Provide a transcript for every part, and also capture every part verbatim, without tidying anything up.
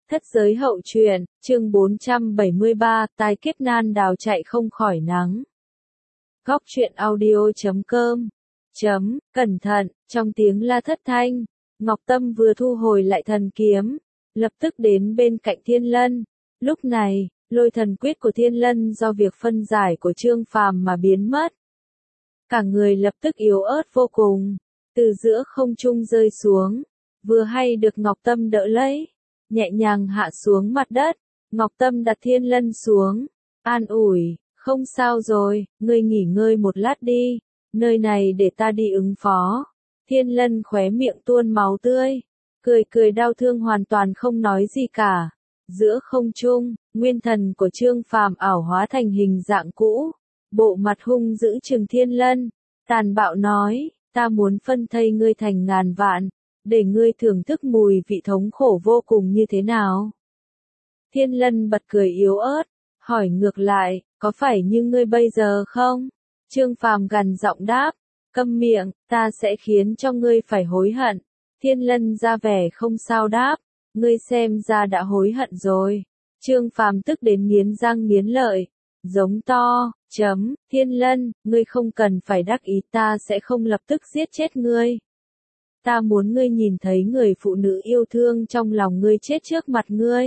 Thất giới hậu truyện, chương bốn trăm bảy mươi ba, tai kiếp nan đào chạy không khỏi nắng. Góc truyện audio chấm com chấm, cẩn thận, trong tiếng la thất thanh, Ngọc Tâm vừa thu hồi lại thần kiếm, lập tức đến bên cạnh Thiên Lân. Lúc này, lôi thần quyết của Thiên Lân do việc phân giải của Trương Phàm mà biến mất. Cả người lập tức yếu ớt vô cùng, từ giữa không trung rơi xuống, vừa hay được Ngọc Tâm đỡ lấy, nhẹ nhàng hạ xuống mặt đất. Ngọc Tâm đặt Thiên Lân xuống, an ủi, không sao rồi, ngươi nghỉ ngơi một lát đi, nơi này để ta đi ứng phó. Thiên Lân khóe miệng tuôn máu tươi, cười cười đau thương hoàn toàn không nói gì cả. Giữa không trung, nguyên thần của Trương Phàm ảo hóa thành hình dạng cũ, bộ mặt hung dữ trừng Thiên Lân, tàn bạo nói, ta muốn phân thây ngươi thành ngàn vạn, để ngươi thưởng thức mùi vị thống khổ vô cùng như thế nào. Thiên Lân bật cười yếu ớt, hỏi ngược lại, có phải như ngươi bây giờ không? Trương Phàm gằn giọng đáp, câm miệng, ta sẽ khiến cho ngươi phải hối hận. Thiên Lân ra vẻ không sao đáp, ngươi xem ra đã hối hận rồi. Trương Phàm tức đến nghiến răng nghiến lợi, giống to, chấm, Thiên Lân, ngươi không cần phải đắc ý, ta sẽ không lập tức giết chết ngươi. Ta muốn ngươi nhìn thấy người phụ nữ yêu thương trong lòng ngươi chết trước mặt ngươi,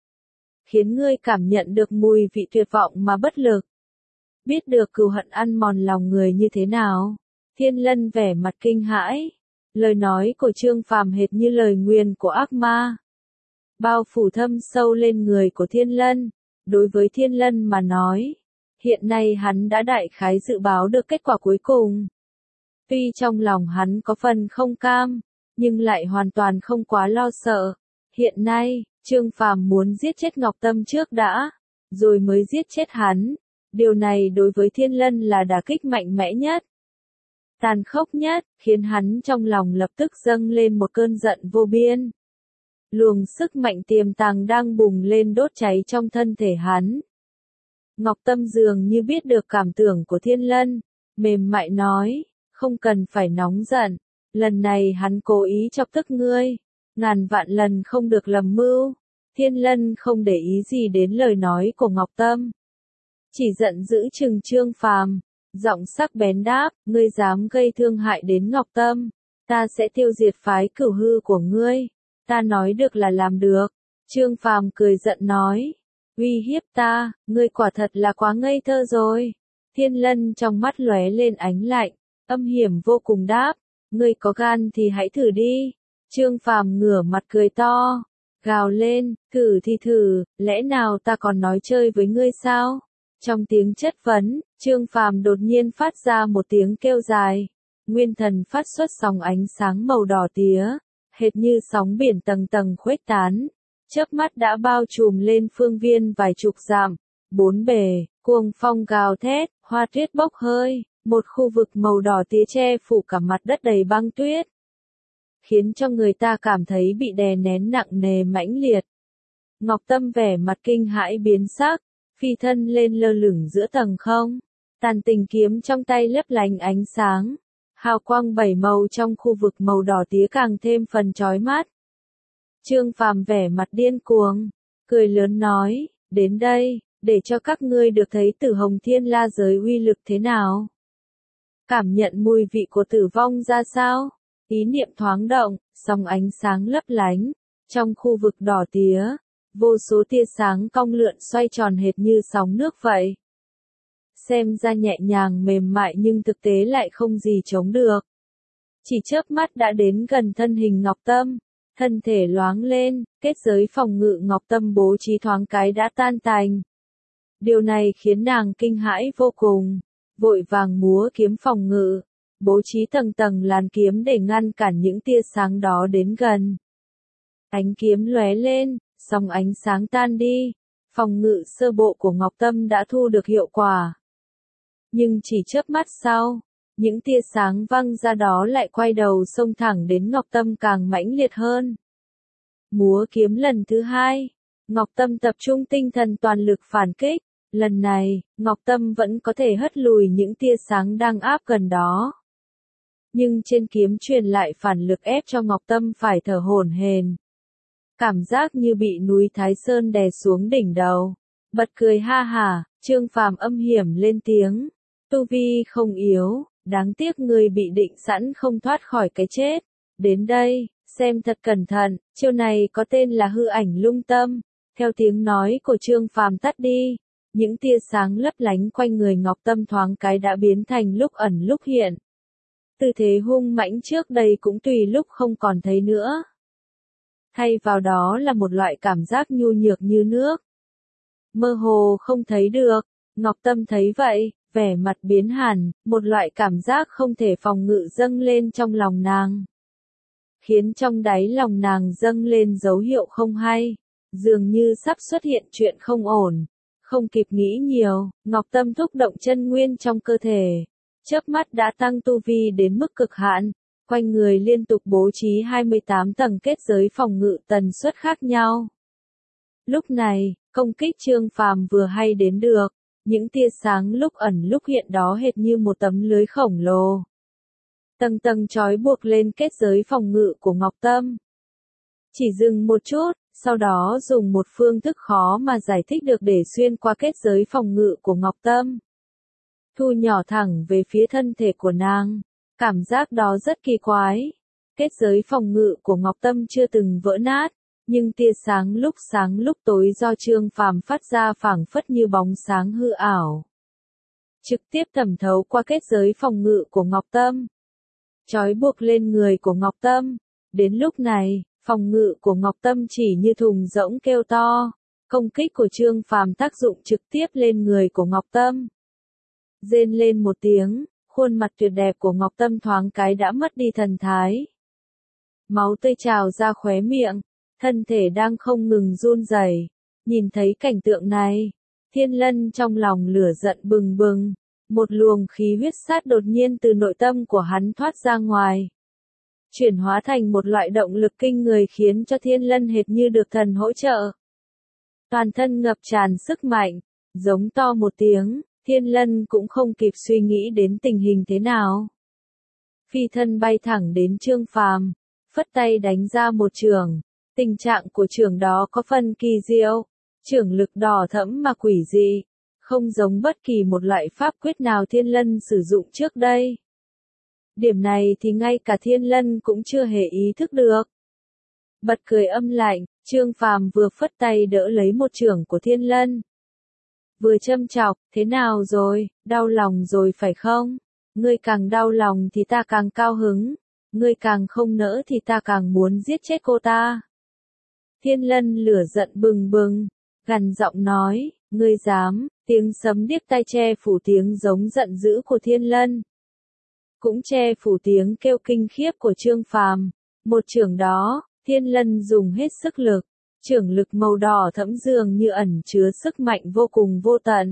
khiến ngươi cảm nhận được mùi vị tuyệt vọng mà bất lực, biết được cừu hận ăn mòn lòng người như thế nào. Thiên Lân vẻ mặt kinh hãi, lời nói của Trương Phàm hệt như lời nguyền của ác ma, bao phủ thâm sâu lên người của Thiên Lân. Đối với Thiên Lân mà nói, hiện nay hắn đã đại khái dự báo được kết quả cuối cùng. Tuy trong lòng hắn có phần không cam, nhưng lại hoàn toàn không quá lo sợ. Hiện nay, Trương Phàm muốn giết chết Ngọc Tâm trước đã, rồi mới giết chết hắn. Điều này đối với Thiên Lân là đả kích mạnh mẽ nhất, tàn khốc nhất, khiến hắn trong lòng lập tức dâng lên một cơn giận vô biên. Luồng sức mạnh tiềm tàng đang bùng lên đốt cháy trong thân thể hắn. Ngọc Tâm dường như biết được cảm tưởng của Thiên Lân, mềm mại nói, không cần phải nóng giận, lần này hắn cố ý chọc tức ngươi, ngàn vạn lần không được lầm mưu. Thiên Lân không để ý gì đến lời nói của Ngọc Tâm, chỉ giận dữ trừng Trương Phàm, giọng sắc bén đáp, ngươi dám gây thương hại đến Ngọc Tâm, ta sẽ tiêu diệt phái Cửu Hư của ngươi. Ta nói được là làm được. Trương Phàm cười giận nói, uy hiếp ta, ngươi quả thật là quá ngây thơ rồi. Thiên Lân trong mắt lóe lên ánh lạnh, âm hiểm vô cùng đáp, ngươi có gan thì hãy thử đi. Trương Phàm ngửa mặt cười to, gào lên, thử thì thử, lẽ nào ta còn nói chơi với ngươi sao? Trong tiếng chất vấn, Trương Phàm đột nhiên phát ra một tiếng kêu dài, nguyên thần phát xuất sóng ánh sáng màu đỏ tía, hệt như sóng biển tầng tầng khuếch tán, chớp mắt đã bao trùm lên phương viên vài chục dặm, bốn bề, cuồng phong gào thét, hoa tuyết bốc hơi, một khu vực màu đỏ tía che phủ cả mặt đất đầy băng tuyết, khiến cho người ta cảm thấy bị đè nén nặng nề mãnh liệt. Ngọc Tâm vẻ mặt kinh hãi biến sắc, phi thân lên lơ lửng giữa tầng không, tàn tình kiếm trong tay lấp lánh ánh sáng. Hào quang bảy màu trong khu vực màu đỏ tía càng thêm phần chói mắt. Trương Phàm vẻ mặt điên cuồng, cười lớn nói, đến đây, để cho các ngươi được thấy Tử Hồng Thiên La giới uy lực thế nào. Cảm nhận mùi vị của tử vong ra sao? Ý niệm thoáng động, sóng ánh sáng lấp lánh, trong khu vực đỏ tía, vô số tia sáng cong lượn xoay tròn hệt như sóng nước vậy. Xem ra nhẹ nhàng mềm mại nhưng thực tế lại không gì chống được. Chỉ chớp mắt đã đến gần thân hình Ngọc Tâm, thân thể loáng lên, kết giới phòng ngự Ngọc Tâm bố trí thoáng cái đã tan tành. Điều này khiến nàng kinh hãi vô cùng, vội vàng múa kiếm phòng ngự, bố trí tầng tầng làn kiếm để ngăn cản những tia sáng đó đến gần. Ánh kiếm lóe lên, sóng ánh sáng tan đi, phòng ngự sơ bộ của Ngọc Tâm đã thu được hiệu quả. Nhưng chỉ chớp mắt sau, những tia sáng văng ra đó lại quay đầu xông thẳng đến Ngọc Tâm càng mãnh liệt hơn. Múa kiếm lần thứ hai, Ngọc Tâm tập trung tinh thần toàn lực phản kích, lần này, Ngọc Tâm vẫn có thể hất lùi những tia sáng đang áp gần đó. Nhưng trên kiếm truyền lại phản lực ép cho Ngọc Tâm phải thở hổn hển. cảm giác như bị núi Thái Sơn đè xuống đỉnh đầu. Bật cười ha hả, Trương Phàm âm hiểm lên tiếng, tu vi không yếu, đáng tiếc ngươi bị định sẵn không thoát khỏi cái chết. Đến đây, xem thật cẩn thận, chiêu này có tên là hư ảnh lung tâm. Theo tiếng nói của Trương Phàm tắt đi, những tia sáng lấp lánh quanh người Ngọc Tâm thoáng cái đã biến thành lúc ẩn lúc hiện. Tư thế hung mãnh trước đây cũng tùy lúc không còn thấy nữa. Thay vào đó là một loại cảm giác nhu nhược như nước. Mơ hồ không thấy được, Ngọc Tâm thấy vậy, vẻ mặt biến hẳn, một loại cảm giác không thể phòng ngự dâng lên trong lòng nàng. Khiến trong đáy lòng nàng dâng lên dấu hiệu không hay, dường như sắp xuất hiện chuyện không ổn. Không kịp nghĩ nhiều, Ngọc Tâm thúc động chân nguyên trong cơ thể. Chớp mắt đã tăng tu vi đến mức cực hạn, quanh người liên tục bố trí hai mươi tám tầng kết giới phòng ngự tần suất khác nhau. Lúc này, công kích Trương Phàm vừa hay đến được, những tia sáng lúc ẩn lúc hiện đó hệt như một tấm lưới khổng lồ. Tầng tầng trói buộc lên kết giới phòng ngự của Ngọc Tâm. Chỉ dừng một chút, sau đó dùng một phương thức khó mà giải thích được để xuyên qua kết giới phòng ngự của Ngọc Tâm. Thu nhỏ thẳng về phía thân thể của nàng. Cảm giác đó rất kỳ quái. Kết giới phòng ngự của Ngọc Tâm chưa từng vỡ nát, nhưng tia sáng lúc sáng lúc tối do Trương Phàm phát ra phảng phất như bóng sáng hư ảo. Trực tiếp thẩm thấu qua kết giới phòng ngự của Ngọc Tâm. Trói buộc lên người của Ngọc Tâm. Đến lúc này, phòng ngự của Ngọc Tâm chỉ như thùng rỗng kêu to. Công kích của Trương Phàm tác dụng trực tiếp lên người của Ngọc Tâm. Rên lên một tiếng, khuôn mặt tuyệt đẹp của Ngọc Tâm thoáng cái đã mất đi thần thái. Máu tươi trào ra khóe miệng, thân thể đang không ngừng run rẩy. Nhìn thấy cảnh tượng này, Thiên Lân trong lòng lửa giận bừng bừng, một luồng khí huyết sát đột nhiên từ nội tâm của hắn thoát ra ngoài. Chuyển hóa thành một loại động lực kinh người khiến cho Thiên Lân hệt như được thần hỗ trợ. Toàn thân ngập tràn sức mạnh, giống to một tiếng, Thiên Lân cũng không kịp suy nghĩ đến tình hình thế nào. Phi thân bay thẳng đến Trương Phàm, phất tay đánh ra một chưởng. Tình trạng của chưởng đó có phần kỳ diệu, chưởng lực đỏ thẫm mà quỷ dị, không giống bất kỳ một loại pháp quyết nào Thiên Lân sử dụng trước đây. Điểm này thì ngay cả Thiên Lân cũng chưa hề ý thức được. Bật cười âm lạnh, Trương Phàm vừa phất tay đỡ lấy một chưởng của Thiên Lân. Vừa châm chọc, thế nào rồi, đau lòng rồi phải không? Ngươi càng đau lòng thì ta càng cao hứng, ngươi càng không nỡ thì ta càng muốn giết chết cô ta. Thiên Lân lửa giận bừng bừng, gằn giọng nói, ngươi dám, tiếng sấm điếc tai che phủ tiếng giống giận dữ của Thiên Lân. Cũng che phủ tiếng kêu kinh khiếp của Trương Phàm. Một chưởng đó, Thiên Lân dùng hết sức lực, chưởng lực màu đỏ thẫm dường như ẩn chứa sức mạnh vô cùng vô tận.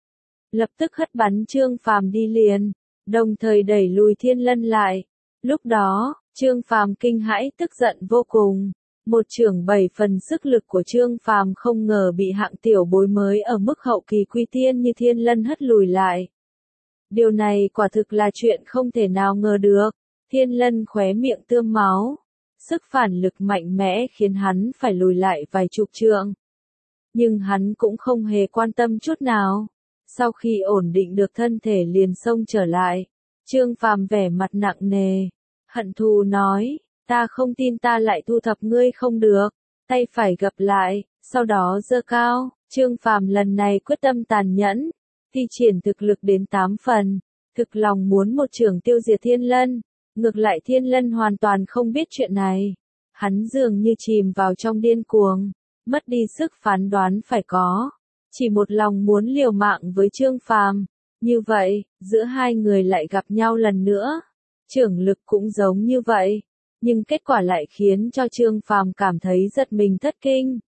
Lập tức hất bắn Trương Phàm đi liền, đồng thời đẩy lùi Thiên Lân lại. Lúc đó, Trương Phàm kinh hãi tức giận vô cùng. Một chưởng bảy phần sức lực của Trương Phàm không ngờ bị hạng tiểu bối mới ở mức hậu kỳ quy tiên như Thiên Lân hất lùi lại. Điều này quả thực là chuyện không thể nào ngờ được. Thiên Lân khóe miệng tươm máu. Sức phản lực mạnh mẽ khiến hắn phải lùi lại vài chục trượng. Nhưng hắn cũng không hề quan tâm chút nào. Sau khi ổn định được thân thể liền xông trở lại. Trương Phàm vẻ mặt nặng nề. Hận thù nói, ta không tin ta lại thu thập ngươi không được. Tay phải gập lại, sau đó giơ cao. Trương Phàm lần này quyết tâm tàn nhẫn. Thi triển thực lực đến tám phần. Thực lòng muốn một chưởng tiêu diệt Thiên Lân. Ngược lại Thiên Lân hoàn toàn không biết chuyện này. Hắn dường như chìm vào trong điên cuồng, mất đi sức phán đoán phải có. Chỉ một lòng muốn liều mạng với Trương Phàm. Như vậy, giữa hai người lại gặp nhau lần nữa. Chưởng lực cũng giống như vậy. Nhưng kết quả lại khiến cho Trương Phàm cảm thấy giật mình thất kinh.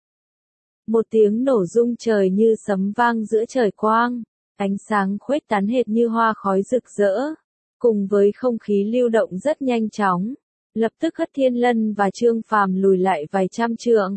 Một tiếng nổ rung trời như sấm vang giữa trời quang. Ánh sáng khuếch tán hệt như hoa khói rực rỡ. Cùng với không khí lưu động rất nhanh chóng, lập tức hất Thiên Lân và Trương Phàm lùi lại vài trăm trượng.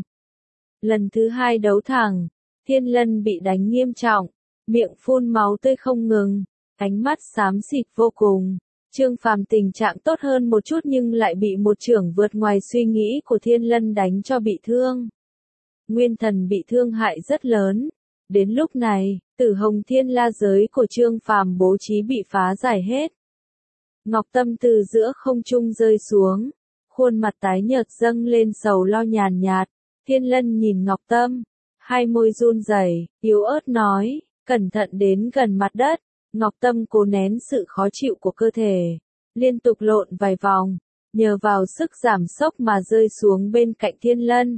Lần thứ hai đấu thẳng, Thiên Lân bị đánh nghiêm trọng, miệng phun máu tươi không ngừng, ánh mắt xám xịt vô cùng. Trương Phàm tình trạng tốt hơn một chút nhưng lại bị một chưởng vượt ngoài suy nghĩ của Thiên Lân đánh cho bị thương. Nguyên thần bị thương hại rất lớn. Đến lúc này, Tử Hồng Thiên La giới của Trương Phàm bố trí bị phá giải hết. Ngọc Tâm từ giữa không trung rơi xuống, khuôn mặt tái nhợt dâng lên sầu lo nhàn nhạt. Thiên Lân nhìn Ngọc Tâm, hai môi run rẩy, yếu ớt nói, cẩn thận đến gần mặt đất. Ngọc Tâm cố nén sự khó chịu của cơ thể, liên tục lộn vài vòng, nhờ vào sức giảm sốc mà rơi xuống bên cạnh Thiên Lân.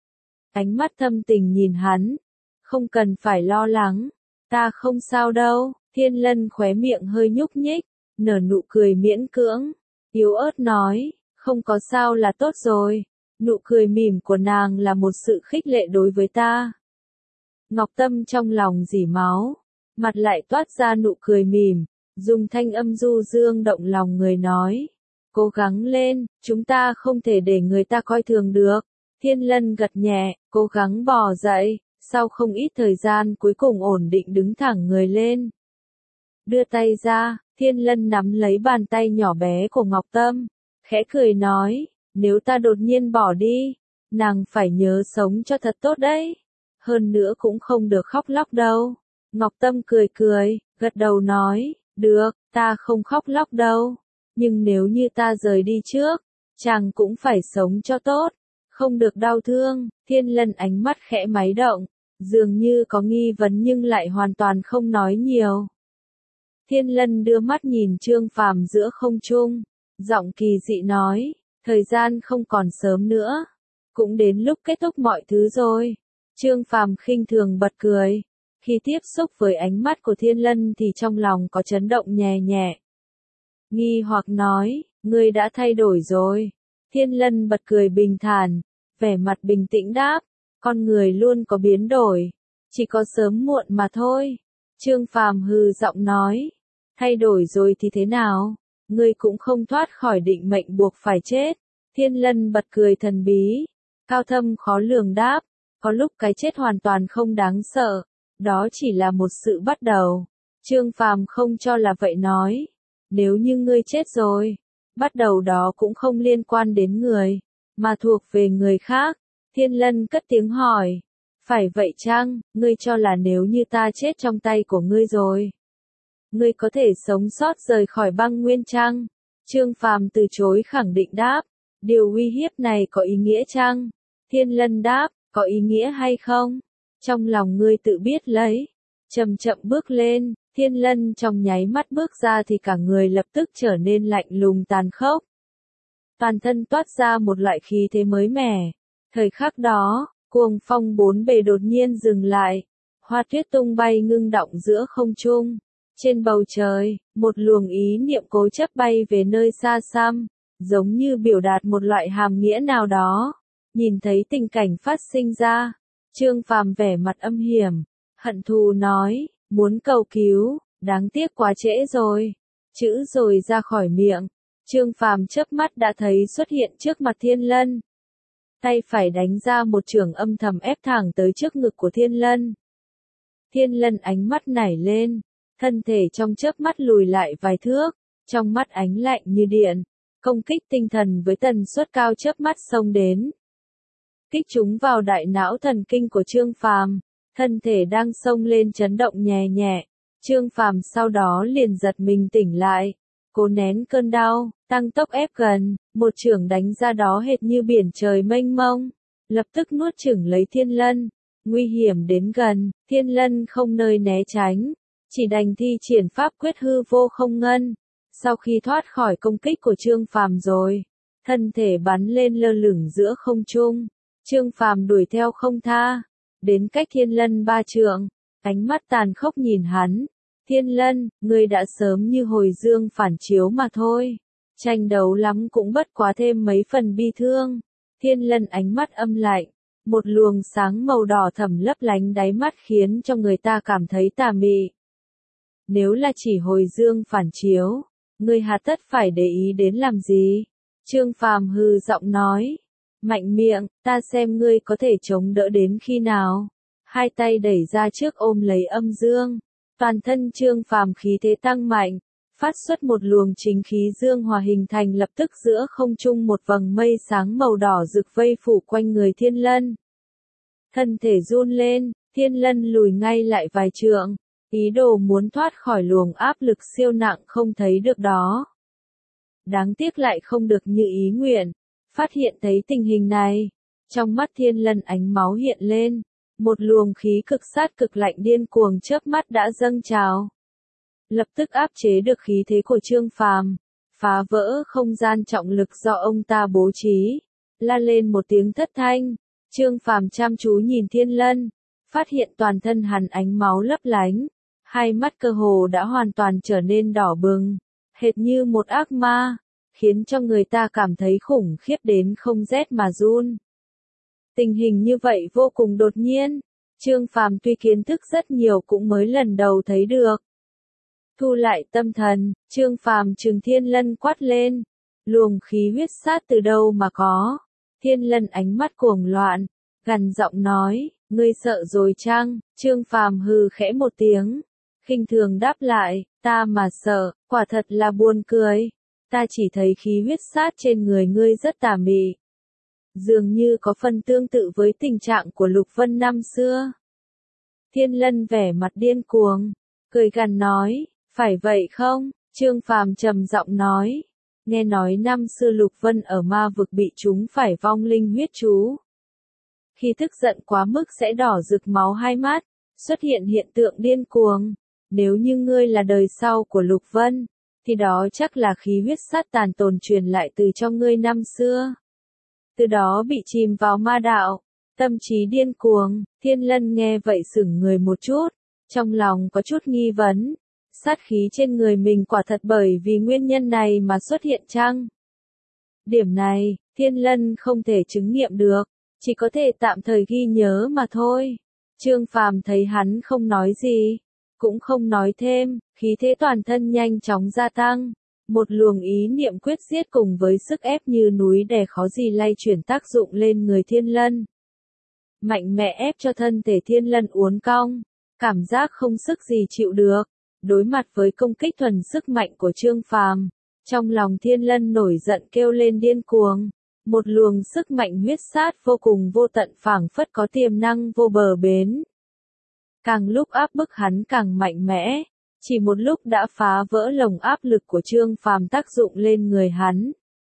Ánh mắt thâm tình nhìn hắn, không cần phải lo lắng, ta không sao đâu. Thiên Lân khóe miệng hơi nhúc nhích, nở nụ cười miễn cưỡng, yếu ớt nói, không có sao là tốt rồi. Nụ cười mỉm của nàng là một sự khích lệ đối với ta. Ngọc Tâm trong lòng rỉ máu, mặt lại toát ra nụ cười mỉm, dùng thanh âm du dương động lòng người nói, cố gắng lên, chúng ta không thể để người ta coi thường được. Thiên Lân gật nhẹ, cố gắng bò dậy, sau không ít thời gian cuối cùng ổn định đứng thẳng người lên. Đưa tay ra, Thiên Lân nắm lấy bàn tay nhỏ bé của Ngọc Tâm, khẽ cười nói, nếu ta đột nhiên bỏ đi, nàng phải nhớ sống cho thật tốt đấy. Hơn nữa cũng không được khóc lóc đâu. Ngọc Tâm cười cười, gật đầu nói, được, ta không khóc lóc đâu. Nhưng nếu như ta rời đi trước, chàng cũng phải sống cho tốt, không được đau thương. Thiên Lân ánh mắt khẽ máy động, dường như có nghi vấn nhưng lại hoàn toàn không nói nhiều. Thiên Lân đưa mắt nhìn Trương Phàm giữa không trung, giọng kỳ dị nói, thời gian không còn sớm nữa, cũng đến lúc kết thúc mọi thứ rồi. Trương Phàm khinh thường bật cười, khi tiếp xúc với ánh mắt của Thiên Lân thì trong lòng có chấn động nhẹ nhẹ. Nghi hoặc nói, ngươi đã thay đổi rồi. Thiên Lân bật cười bình thản, vẻ mặt bình tĩnh đáp, con người luôn có biến đổi, chỉ có sớm muộn mà thôi. Trương Phàm hừ giọng nói, thay đổi rồi thì thế nào, ngươi cũng không thoát khỏi định mệnh buộc phải chết. Thiên Lân bật cười thần bí, cao thâm khó lường đáp, có lúc cái chết hoàn toàn không đáng sợ, đó chỉ là một sự bắt đầu. Trương Phàm không cho là vậy nói, nếu như ngươi chết rồi, bắt đầu đó cũng không liên quan đến người, mà thuộc về người khác. Thiên Lân cất tiếng hỏi, phải vậy chăng, ngươi cho là nếu như ta chết trong tay của ngươi rồi, ngươi có thể sống sót rời khỏi băng nguyên chăng? Trương Phàm từ chối khẳng định đáp, điều uy hiếp này có ý nghĩa chăng? Thiên Lân đáp, có ý nghĩa hay không? Trong lòng ngươi tự biết lấy. Chậm chậm bước lên, Thiên Lân trong nháy mắt bước ra thì cả người lập tức trở nên lạnh lùng tàn khốc. Toàn thân toát ra một loại khí thế mới mẻ. Thời khắc đó, cuồng phong bốn bề đột nhiên dừng lại. Hoa tuyết tung bay ngưng đọng giữa không trung. Trên bầu trời, một luồng ý niệm cố chấp bay về nơi xa xăm, giống như biểu đạt một loại hàm nghĩa nào đó. Nhìn thấy tình cảnh phát sinh ra, Trương Phàm vẻ mặt âm hiểm, hận thù nói, muốn cầu cứu, đáng tiếc quá trễ rồi. Chữ rồi ra khỏi miệng, Trương Phàm chớp mắt đã thấy xuất hiện trước mặt Thiên Lân. Tay phải đánh ra một chưởng âm thầm ép thẳng tới trước ngực của Thiên Lân. Thiên Lân ánh mắt nảy lên, thân thể trong chớp mắt lùi lại vài thước, trong mắt ánh lạnh như điện, công kích tinh thần với tần suất cao chớp mắt xông đến. Kích chúng vào đại não thần kinh của Trương Phàm, thân thể đang xông lên chấn động nhẹ nhẹ. Trương Phàm sau đó liền giật mình tỉnh lại, cố nén cơn đau, tăng tốc ép gần, một chưởng đánh ra đó hệt như biển trời mênh mông, lập tức nuốt chửng lấy Thiên Lân. Nguy hiểm đến gần, Thiên Lân không nơi né tránh, chỉ đành thi triển pháp quyết hư vô không ngân. Sau khi thoát khỏi công kích của Trương Phàm rồi, thân thể bắn lên lơ lửng giữa không trung. Trương Phàm đuổi theo không tha, đến cách Thiên Lân ba trượng, ánh mắt tàn khốc nhìn hắn. Thiên Lân, ngươi đã sớm như hồi dương phản chiếu mà thôi. Tranh đấu lắm cũng bất quá thêm mấy phần bi thương. Thiên Lân ánh mắt âm lạnh, một luồng sáng màu đỏ thẫm lấp lánh đáy mắt khiến cho người ta cảm thấy tà mị. Nếu là chỉ hồi dương phản chiếu, ngươi hà tất phải để ý đến làm gì? Trương Phàm hừ giọng nói. Mạnh miệng, ta xem ngươi có thể chống đỡ đến khi nào. Hai tay đẩy ra trước ôm lấy âm dương. Toàn thân Trương Phàm khí thế tăng mạnh, phát xuất một luồng chính khí dương hòa hình thành lập tức giữa không trung một vầng mây sáng màu đỏ rực vây phủ quanh người Thiên Lân. Thân thể run lên, Thiên Lân lùi ngay lại vài trượng, ý đồ muốn thoát khỏi luồng áp lực siêu nặng không thấy được đó. Đáng tiếc lại không được như ý nguyện. Phát hiện thấy tình hình này, trong mắt Thiên Lân ánh máu hiện lên, một luồng khí cực sát cực lạnh điên cuồng chớp mắt đã dâng trào. Lập tức áp chế được khí thế của Trương Phàm, phá vỡ không gian trọng lực do ông ta bố trí, la lên một tiếng thất thanh. Trương Phàm chăm chú nhìn Thiên Lân, phát hiện toàn thân hắn ánh máu lấp lánh, hai mắt cơ hồ đã hoàn toàn trở nên đỏ bừng, hệt như một ác ma, khiến cho người ta cảm thấy khủng khiếp đến không rét mà run. Tình hình như vậy vô cùng đột nhiên, Trương Phàm tuy kiến thức rất nhiều cũng mới lần đầu thấy được. Thu lại tâm thần, Trương Phàm trừng Thiên Lân quát lên, luồng khí huyết sát từ đâu mà có? Thiên Lân ánh mắt cuồng loạn, gằn giọng nói, ngươi sợ rồi chăng? Trương Phàm hừ khẽ một tiếng, khinh thường đáp lại, ta mà sợ, quả thật là buồn cười. Ta chỉ thấy khí huyết sát trên người ngươi rất tà mị. Dường như có phần tương tự với tình trạng của Lục Vân năm xưa. Thiên Lân vẻ mặt điên cuồng, cười gằn nói, phải vậy không? Trương Phàm trầm giọng nói, nghe nói năm xưa Lục Vân ở ma vực bị chúng phải vong linh huyết chú. Khi tức giận quá mức sẽ đỏ rực máu hai mắt, xuất hiện hiện tượng điên cuồng. Nếu như ngươi là đời sau của Lục Vân, thì đó chắc là khí huyết sát tàn tồn truyền lại từ cho ngươi năm xưa. Từ đó bị chìm vào ma đạo, tâm trí điên cuồng. Thiên Lân nghe vậy sững người một chút, trong lòng có chút nghi vấn, sát khí trên người mình quả thật bởi vì nguyên nhân này mà xuất hiện chăng? Điểm này, Thiên Lân không thể chứng nghiệm được, chỉ có thể tạm thời ghi nhớ mà thôi. Trương Phàm thấy hắn không nói gì, cũng không nói thêm, khí thế toàn thân nhanh chóng gia tăng. Một luồng ý niệm quyết giết cùng với sức ép như núi đè khó gì lay chuyển tác dụng lên người Thiên Lân. Mạnh mẽ ép cho thân thể Thiên Lân uốn cong, cảm giác không sức gì chịu được. Đối mặt với công kích thuần sức mạnh của Trương Phàm, trong lòng Thiên Lân nổi giận kêu lên điên cuồng. Một luồng sức mạnh huyết sát vô cùng vô tận phảng phất có tiềm năng vô bờ bến. Càng lúc áp bức hắn càng mạnh mẽ, chỉ một lúc đã phá vỡ lồng áp lực của Trương Phàm tác dụng lên người hắn.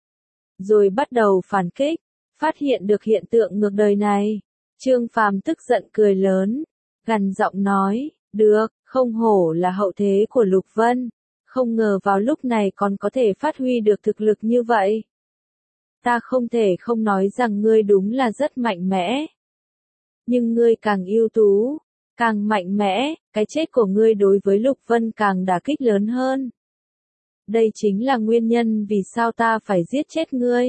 Rồi bắt đầu phản kích, phát hiện được hiện tượng ngược đời này. Trương Phàm tức giận cười lớn, gằn giọng nói, được, không hổ là hậu thế của Lục Vân, không ngờ vào lúc này còn có thể phát huy được thực lực như vậy. Ta không thể không nói rằng ngươi đúng là rất mạnh mẽ. Nhưng ngươi càng ưu tú, càng mạnh mẽ, cái chết của ngươi đối với Lục Vân càng đả kích lớn hơn. Đây chính là nguyên nhân vì sao ta phải giết chết ngươi.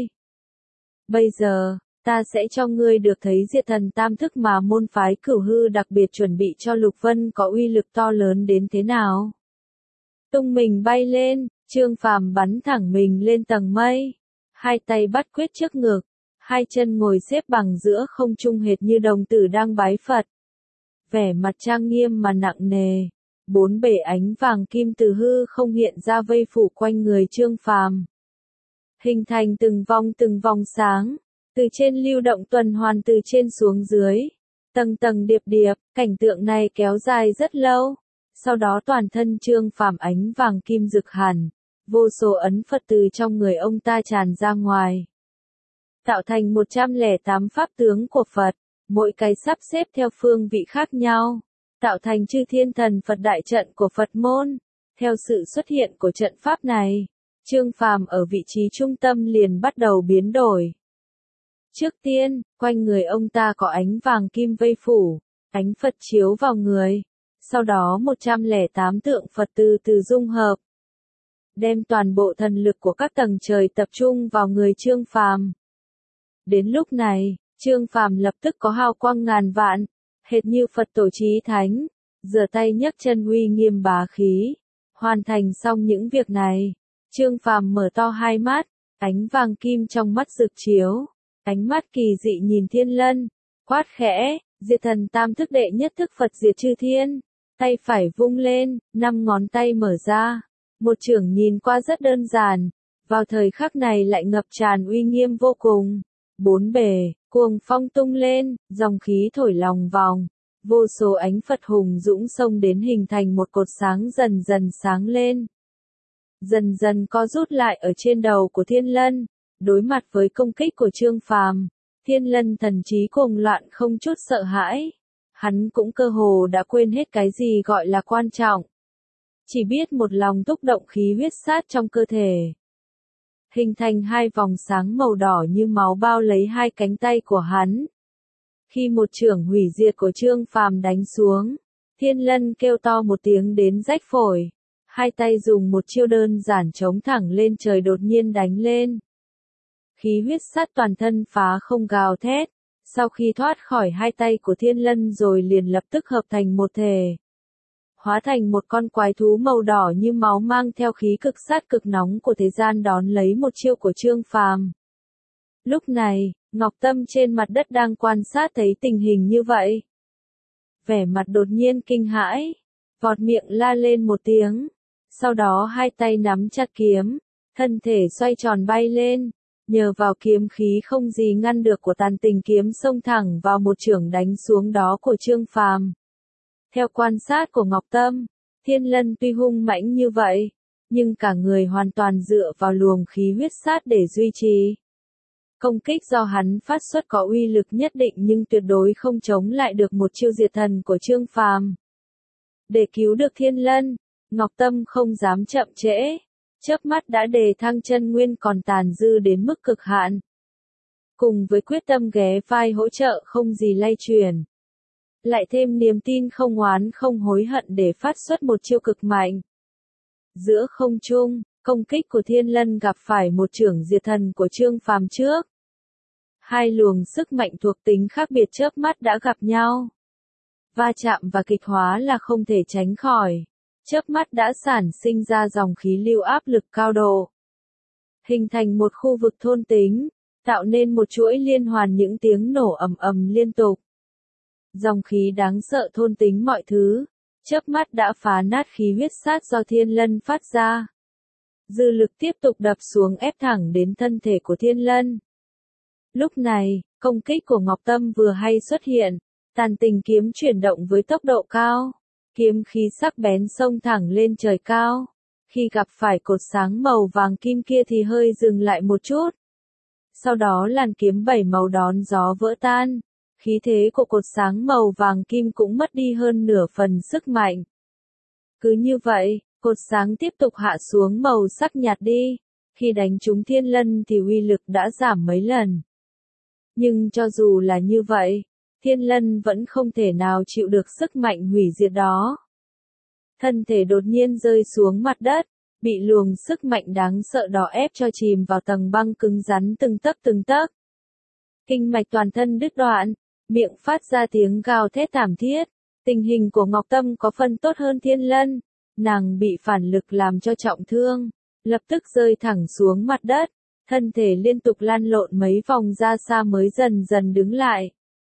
Bây giờ, ta sẽ cho ngươi được thấy diệt thần tam thức mà môn phái Cửu Hư đặc biệt chuẩn bị cho Lục Vân có uy lực to lớn đến thế nào. Tung mình bay lên, Trương Phàm bắn thẳng mình lên tầng mây. Hai tay bắt quyết trước ngực, hai chân ngồi xếp bằng giữa không trung hệt như đồng tử đang bái Phật. Vẻ mặt trang nghiêm mà nặng nề, bốn bể ánh vàng kim từ hư không hiện ra vây phủ quanh người Trương Phàm. Hình thành từng vòng từng vòng sáng, từ trên lưu động tuần hoàn từ trên xuống dưới, tầng tầng điệp điệp, cảnh tượng này kéo dài rất lâu. Sau đó toàn thân Trương Phàm ánh vàng kim rực hẳn, vô số ấn Phật từ trong người ông ta tràn ra ngoài, tạo thành một trăm lẻ tám pháp tướng của Phật, mỗi cái sắp xếp theo phương vị khác nhau, tạo thành chư thiên thần Phật đại trận của Phật môn. Theo sự xuất hiện của trận pháp này, Trương Phàm ở vị trí trung tâm liền bắt đầu biến đổi. Trước tiên, quanh người ông ta có ánh vàng kim vây phủ, ánh Phật chiếu vào người, sau đó một trăm lẻ tám tượng Phật từ từ dung hợp, đem toàn bộ thần lực của các tầng trời tập trung vào người Trương Phàm. Đến lúc này, Trương Phàm lập tức có hào quang ngàn vạn, hệt như Phật tổ chí thánh, giơ tay nhấc chân uy nghiêm bá khí. Hoàn thành xong những việc này, Trương Phàm mở to hai mắt, ánh vàng kim trong mắt rực chiếu, ánh mắt kỳ dị nhìn Thiên Lân, quát khẽ, diệt thần tam thức đệ nhất thức Phật diệt chư thiên, tay phải vung lên, năm ngón tay mở ra, Một chưởng nhìn qua rất đơn giản, vào thời khắc này lại ngập tràn uy nghiêm vô cùng. Bốn bề, cuồng phong tung lên, dòng khí thổi lòng vòng, vô số ánh Phật hùng dũng xông đến hình thành một cột sáng dần dần sáng lên. Dần dần co rút lại ở trên đầu của Thiên Lân, đối mặt với công kích của Trương Phàm, Thiên Lân thần trí cuồng loạn không chút sợ hãi. Hắn cũng cơ hồ đã quên hết cái gì gọi là quan trọng. Chỉ biết một lòng thúc động khí huyết sát trong cơ thể. Hình thành hai vòng sáng màu đỏ như máu bao lấy hai cánh tay của hắn. Khi một chưởng hủy diệt của Trương Phàm đánh xuống, Thiên Lân kêu to một tiếng đến rách phổi. Hai tay dùng một chiêu đơn giản chống thẳng lên trời đột nhiên đánh lên. Khí huyết sát toàn thân phá không gào thét. Sau khi thoát khỏi hai tay của Thiên Lân rồi liền lập tức hợp thành một thể. Hóa thành một con quái thú màu đỏ như máu mang theo khí cực sát cực nóng của thế gian đón lấy một chiêu của Trương Phàm. Lúc này, Ngọc Tâm trên mặt đất đang quan sát thấy tình hình như vậy. Vẻ mặt đột nhiên kinh hãi, vọt miệng la lên một tiếng. Sau đó hai tay nắm chặt kiếm, thân thể xoay tròn bay lên. Nhờ vào kiếm khí không gì ngăn được của Tàn Tình kiếm xông thẳng vào một chưởng đánh xuống đó của Trương Phàm. Theo quan sát của Ngọc Tâm, Thiên Lân tuy hung mãnh như vậy, nhưng cả người hoàn toàn dựa vào luồng khí huyết sát để duy trì. Công kích do hắn phát xuất có uy lực nhất định nhưng tuyệt đối không chống lại được một chiêu diệt thần của Trương Phàm. Để cứu được Thiên Lân, Ngọc Tâm không dám chậm trễ. Chớp mắt đã đề thăng chân nguyên còn tàn dư đến mức cực hạn. Cùng với quyết tâm ghé vai hỗ trợ không gì lay chuyển. Lại thêm niềm tin không oán không hối hận để phát xuất một chiêu cực mạnh. Giữa không trung, công kích của Thiên Lân gặp phải một chưởng diệt thần của Trương Phàm trước. Hai luồng sức mạnh thuộc tính khác biệt chớp mắt đã gặp nhau. Va chạm và kịch hóa là không thể tránh khỏi. Chớp mắt đã sản sinh ra dòng khí lưu áp lực cao độ. Hình thành một khu vực thôn tính, tạo nên một chuỗi liên hoàn những tiếng nổ ầm ầm liên tục. Dòng khí đáng sợ thôn tính mọi thứ, chớp mắt đã phá nát khí huyết sát do Thiên Lân phát ra. Dư lực tiếp tục đập xuống ép thẳng đến thân thể của Thiên Lân. Lúc này, công kích của Ngọc Tâm vừa hay xuất hiện, Tàn Tình kiếm chuyển động với tốc độ cao. Kiếm khí sắc bén xông thẳng lên trời cao. Khi gặp phải cột sáng màu vàng kim kia thì hơi dừng lại một chút. Sau đó làn kiếm bảy màu đón gió vỡ tan. Khí thế của cột sáng màu vàng kim cũng mất đi hơn nửa phần sức mạnh. Cứ như vậy, cột sáng tiếp tục hạ xuống màu sắc nhạt đi. Khi đánh trúng Thiên Lân thì uy lực đã giảm mấy lần. Nhưng cho dù là như vậy, Thiên Lân vẫn không thể nào chịu được sức mạnh hủy diệt đó. Thân thể đột nhiên rơi xuống mặt đất, bị luồng sức mạnh đáng sợ đó ép cho chìm vào tầng băng cứng rắn từng tấc từng tấc. Kinh mạch toàn thân đứt đoạn, miệng phát ra tiếng gào thét thảm thiết. Tình hình của Ngọc Tâm có phần tốt hơn Thiên Lân, nàng bị phản lực làm cho trọng thương, lập tức rơi thẳng xuống mặt đất, thân thể liên tục lăn lộn mấy vòng ra xa mới dần dần đứng lại.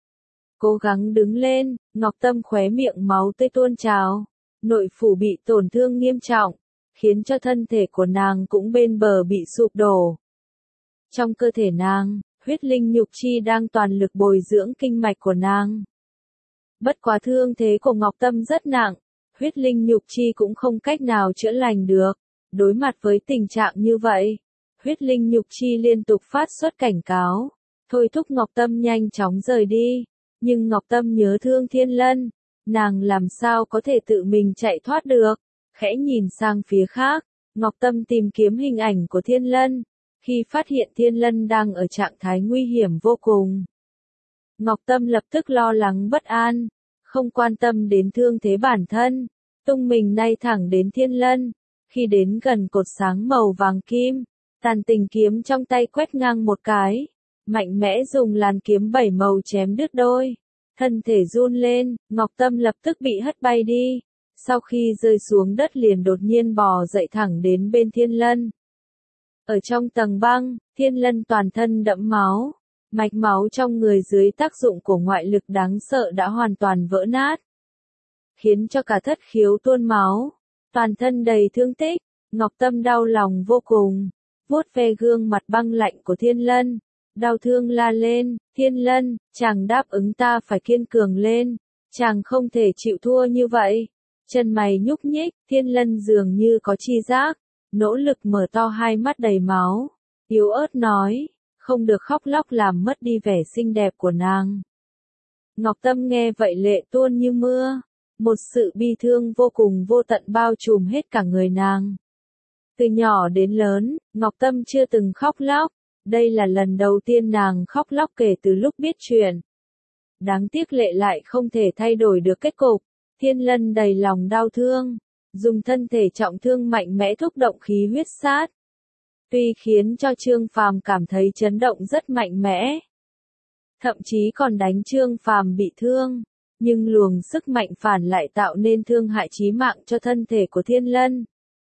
Cố gắng đứng lên, Ngọc Tâm khóe miệng máu tươi tuôn trào, nội phủ bị tổn thương nghiêm trọng, khiến cho thân thể của nàng cũng bên bờ bị sụp đổ. Trong cơ thể nàng, huyết linh nhục chi đang toàn lực bồi dưỡng kinh mạch của nàng. Bất quá thương thế của Ngọc Tâm rất nặng, huyết linh nhục chi cũng không cách nào chữa lành được. Đối mặt với tình trạng như vậy, huyết linh nhục chi liên tục phát xuất cảnh cáo, thôi thúc Ngọc Tâm nhanh chóng rời đi. Nhưng Ngọc Tâm nhớ thương Thiên Lân, nàng làm sao có thể tự mình chạy thoát được. Khẽ nhìn sang phía khác, Ngọc Tâm tìm kiếm hình ảnh của Thiên Lân, khi phát hiện Thiên Lân đang ở trạng thái nguy hiểm vô cùng. Ngọc Tâm lập tức lo lắng bất an, không quan tâm đến thương thế bản thân, tung mình nay thẳng đến Thiên Lân. Khi đến gần cột sáng màu vàng kim, Tàn Tình kiếm trong tay quét ngang một cái, mạnh mẽ dùng làn kiếm bảy màu chém đứt đôi. Thân thể run lên, Ngọc Tâm lập tức bị hất bay đi. Sau khi rơi xuống đất liền đột nhiên bò dậy thẳng đến bên Thiên Lân. Ở trong tầng băng, Thiên Lân toàn thân đẫm máu. Mạch máu trong người dưới tác dụng của ngoại lực đáng sợ đã hoàn toàn vỡ nát. Khiến cho cả thất khiếu tuôn máu. Toàn thân đầy thương tích. Ngọc Tâm đau lòng vô cùng, vuốt ve gương mặt băng lạnh của Thiên Lân, đau thương la lên, Thiên Lân, chàng đáp ứng ta phải kiên cường lên, chàng không thể chịu thua như vậy. Chân mày nhúc nhích, Thiên Lân dường như có chi giác, nỗ lực mở to hai mắt đầy máu, yếu ớt nói, không được khóc lóc làm mất đi vẻ xinh đẹp của nàng. Ngọc Tâm nghe vậy lệ tuôn như mưa, một sự bi thương vô cùng vô tận bao trùm hết cả người nàng. Từ nhỏ đến lớn, Ngọc Tâm chưa từng khóc lóc, đây là lần đầu tiên nàng khóc lóc kể từ lúc biết chuyện. Đáng tiếc lệ lại không thể thay đổi được kết cục, Thiên Lân đầy lòng đau thương, dùng thân thể trọng thương mạnh mẽ thúc động khí huyết sát. Tuy khiến cho Trương Phàm cảm thấy chấn động rất mạnh mẽ, thậm chí còn đánh Trương Phàm bị thương, nhưng luồng sức mạnh phản lại tạo nên thương hại chí mạng cho thân thể của Thiên Lân.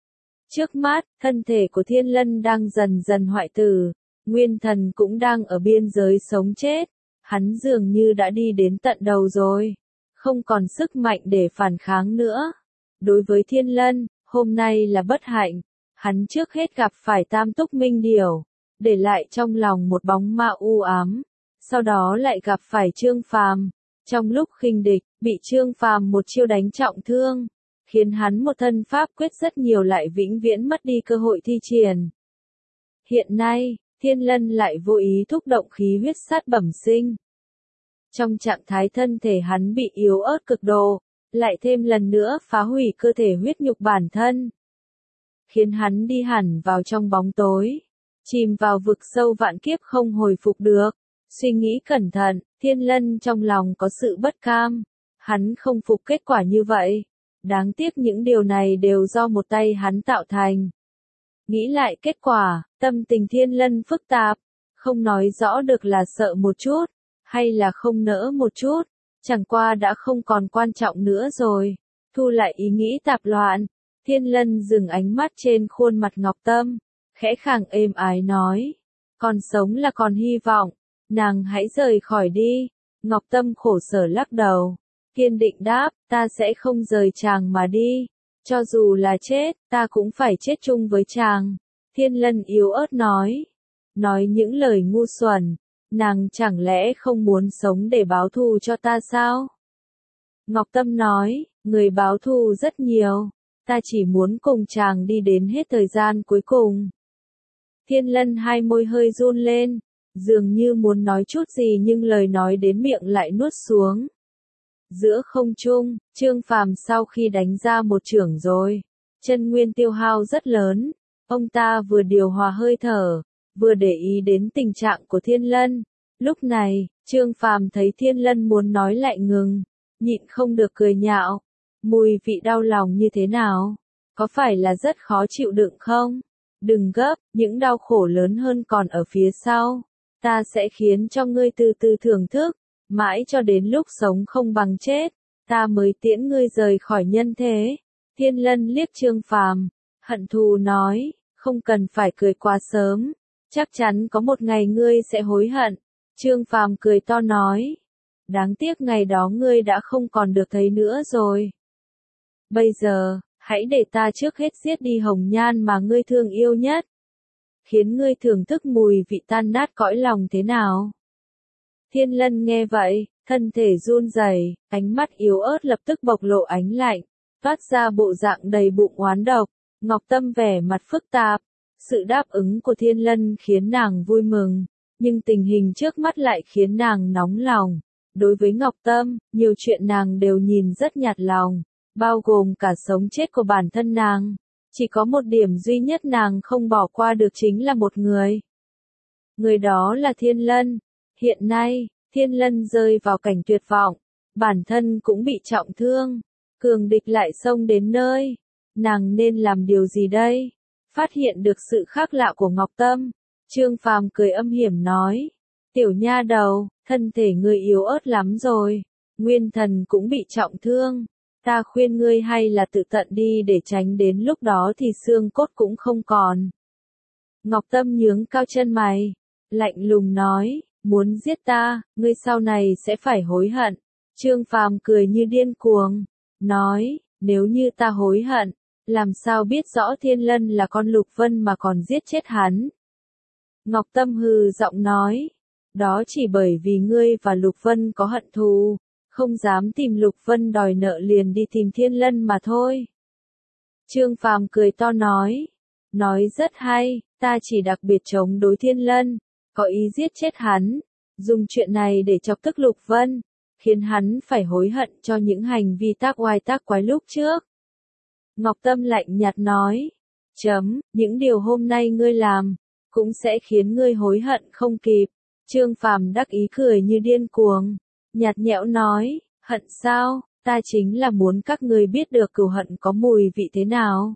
Trước mắt, thân thể của Thiên Lân đang dần dần hoại tử, nguyên thần cũng đang ở biên giới sống chết, hắn dường như đã đi đến tận đầu rồi, không còn sức mạnh để phản kháng nữa. Đối với Thiên Lân, hôm nay là bất hạnh, hắn trước hết gặp phải Tam Túc Minh Điểu, để lại trong lòng một bóng ma u ám, sau đó lại gặp phải Trương Phàm, trong lúc khinh địch, bị Trương Phàm một chiêu đánh trọng thương, khiến hắn một thân pháp quyết rất nhiều lại vĩnh viễn mất đi cơ hội thi triển. Hiện nay, Thiên Lân lại vô ý thúc động khí huyết sát bẩm sinh. Trong trạng thái thân thể hắn bị yếu ớt cực độ, lại thêm lần nữa phá hủy cơ thể huyết nhục bản thân, khiến hắn đi hẳn vào trong bóng tối, chìm vào vực sâu vạn kiếp không hồi phục được. Suy nghĩ cẩn thận, Thiên Lân trong lòng có sự bất cam, hắn không phục kết quả như vậy. Đáng tiếc những điều này đều do một tay hắn tạo thành. Nghĩ lại kết quả, tâm tình Thiên Lân phức tạp, không nói rõ được là sợ một chút, hay là không nỡ một chút, chẳng qua đã không còn quan trọng nữa rồi. Thu lại ý nghĩ tạp loạn, Thiên Lân dừng ánh mắt trên khuôn mặt Ngọc Tâm, khẽ khàng êm ái nói, còn sống là còn hy vọng, nàng hãy rời khỏi đi. Ngọc Tâm khổ sở lắc đầu, kiên định đáp, ta sẽ không rời chàng mà đi, cho dù là chết, ta cũng phải chết chung với chàng. Thiên Lân yếu ớt nói, nói những lời ngu xuẩn, nàng chẳng lẽ không muốn sống để báo thù cho ta sao? Ngọc Tâm nói, người báo thù rất nhiều, ta chỉ muốn cùng chàng đi đến hết thời gian cuối cùng. Thiên Lân hai môi hơi run lên, dường như muốn nói chút gì nhưng lời nói đến miệng lại nuốt xuống. Giữa không trung, Trương Phàm sau khi đánh ra một chưởng rồi, chân nguyên tiêu hao rất lớn, ông ta vừa điều hòa hơi thở, vừa để ý đến tình trạng của Thiên Lân. Lúc này, Trương Phàm thấy Thiên Lân muốn nói lại ngừng, nhịn không được cười nhạo, mùi vị đau lòng như thế nào? Có phải là rất khó chịu đựng không? Đừng gấp, những đau khổ lớn hơn còn ở phía sau. Ta sẽ khiến cho ngươi từ từ thưởng thức, mãi cho đến lúc sống không bằng chết, ta mới tiễn ngươi rời khỏi nhân thế. Thiên Lân liếc Trương Phàm, hận thù nói, không cần phải cười quá sớm, chắc chắn có một ngày ngươi sẽ hối hận. Trương Phàm cười to nói, đáng tiếc ngày đó ngươi đã không còn được thấy nữa rồi. Bây giờ, hãy để ta trước hết giết đi hồng nhan mà ngươi thương yêu nhất, khiến ngươi thưởng thức mùi vị tan nát cõi lòng thế nào. Thiên Lân nghe vậy, thân thể run rẩy, ánh mắt yếu ớt lập tức bộc lộ ánh lạnh, toát ra bộ dạng đầy bụng oán độc. Ngọc Tâm vẻ mặt phức tạp, sự đáp ứng của Thiên Lân khiến nàng vui mừng, nhưng tình hình trước mắt lại khiến nàng nóng lòng. Đối với Ngọc Tâm, nhiều chuyện nàng đều nhìn rất nhạt lòng, bao gồm cả sống chết của bản thân nàng. Chỉ có một điểm duy nhất nàng không bỏ qua được chính là một người. Người đó là Thiên Lân. Hiện nay, Thiên Lân rơi vào cảnh tuyệt vọng, bản thân cũng bị trọng thương, cường địch lại xông đến nơi. Nàng nên làm điều gì đây? Phát hiện được sự khác lạ của Ngọc Tâm, Trương Phàm cười âm hiểm nói, tiểu nha đầu, thân thể ngươi yếu ớt lắm rồi, nguyên thần cũng bị trọng thương. Ta khuyên ngươi hay là tự tận đi để tránh đến lúc đó thì xương cốt cũng không còn. Ngọc Tâm nhướng cao chân mày, lạnh lùng nói, muốn giết ta, ngươi sau này sẽ phải hối hận. Trương Phàm cười như điên cuồng, nói, nếu như ta hối hận, làm sao biết rõ Thiên Lân là con Lục Vân mà còn giết chết hắn. Ngọc Tâm hừ giọng nói, đó chỉ bởi vì ngươi và Lục Vân có hận thù, không dám tìm Lục Vân đòi nợ liền đi tìm Thiên Lân mà thôi. Trương Phàm cười to nói, nói rất hay, ta chỉ đặc biệt chống đối Thiên Lân, có ý giết chết hắn, dùng chuyện này để chọc tức Lục Vân, khiến hắn phải hối hận cho những hành vi tác oai tác quái lúc trước. Ngọc Tâm lạnh nhạt nói, chấm, những điều hôm nay ngươi làm, cũng sẽ khiến ngươi hối hận không kịp. Trương Phàm đắc ý cười như điên cuồng, nhạt nhẽo nói, hận sao, ta chính là muốn các ngươi biết được cừu hận có mùi vị thế nào.